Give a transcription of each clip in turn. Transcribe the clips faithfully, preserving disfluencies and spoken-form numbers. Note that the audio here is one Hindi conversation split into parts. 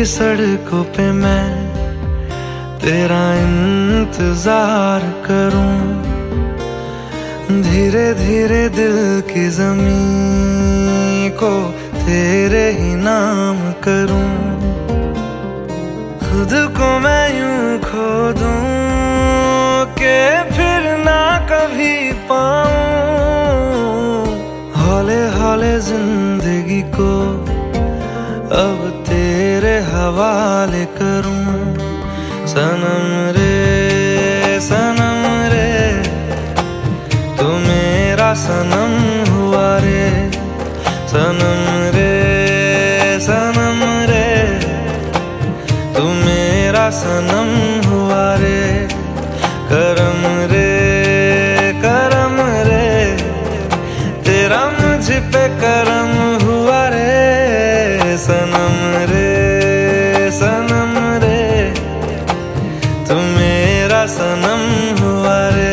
सड़कों पे मैं तेरा इंतजार करूं, धीरे धीरे दिल की ज़मीं को तेरे ही नाम करूं। खुद को मैं यूं खो दूं कि फिर ना कभी पाऊं, हौले हौले जिंदगी को अब तेरे हवाले करूं। सनम रे सनम रे तू मेरा सनम हुआ रे, सनम रे सनम रे तू मेरा सनम हुआ रे। करम रे करम रे तेरा मुझ पे करम हुआ रे, सनम रे सनम रे तू मेरा सनम हुआ रे।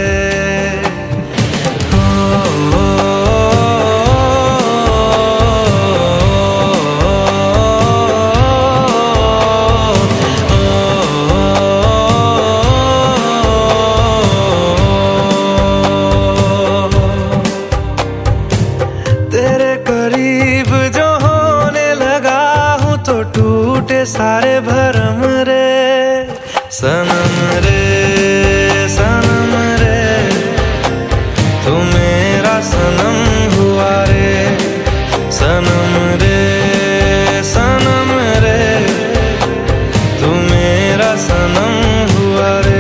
तेरे करीब जो होने लगा हूँ तो टूटे सारे भरम रे, सनम रे सनम रे तू मेरा सनम हुआ रे, सनम रे सनम रे तू मेरा सनम हुआ रे।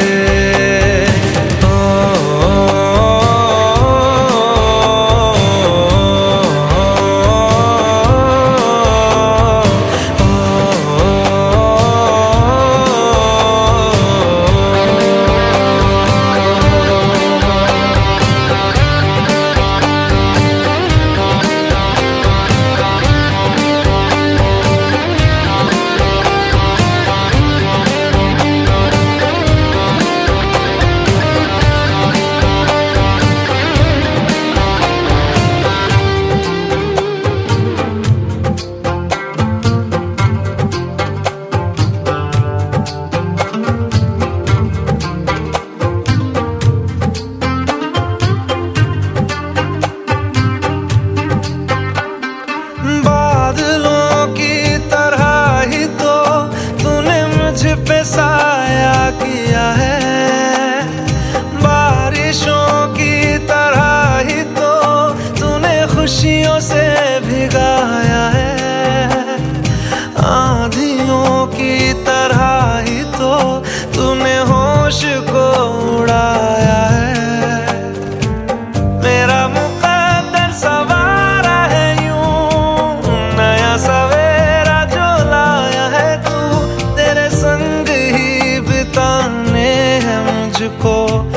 पे साया किया है बारिशों की तरह ही तो तूने खुशियों से भिगाया है, आंधियों की तरह ही तो तूने होश को उड़ाया है। मेरा मुकद्दर सवारा है यूं नया सवेरा जो लाया है तू, तेरे संग ही बिताने हैं मुझको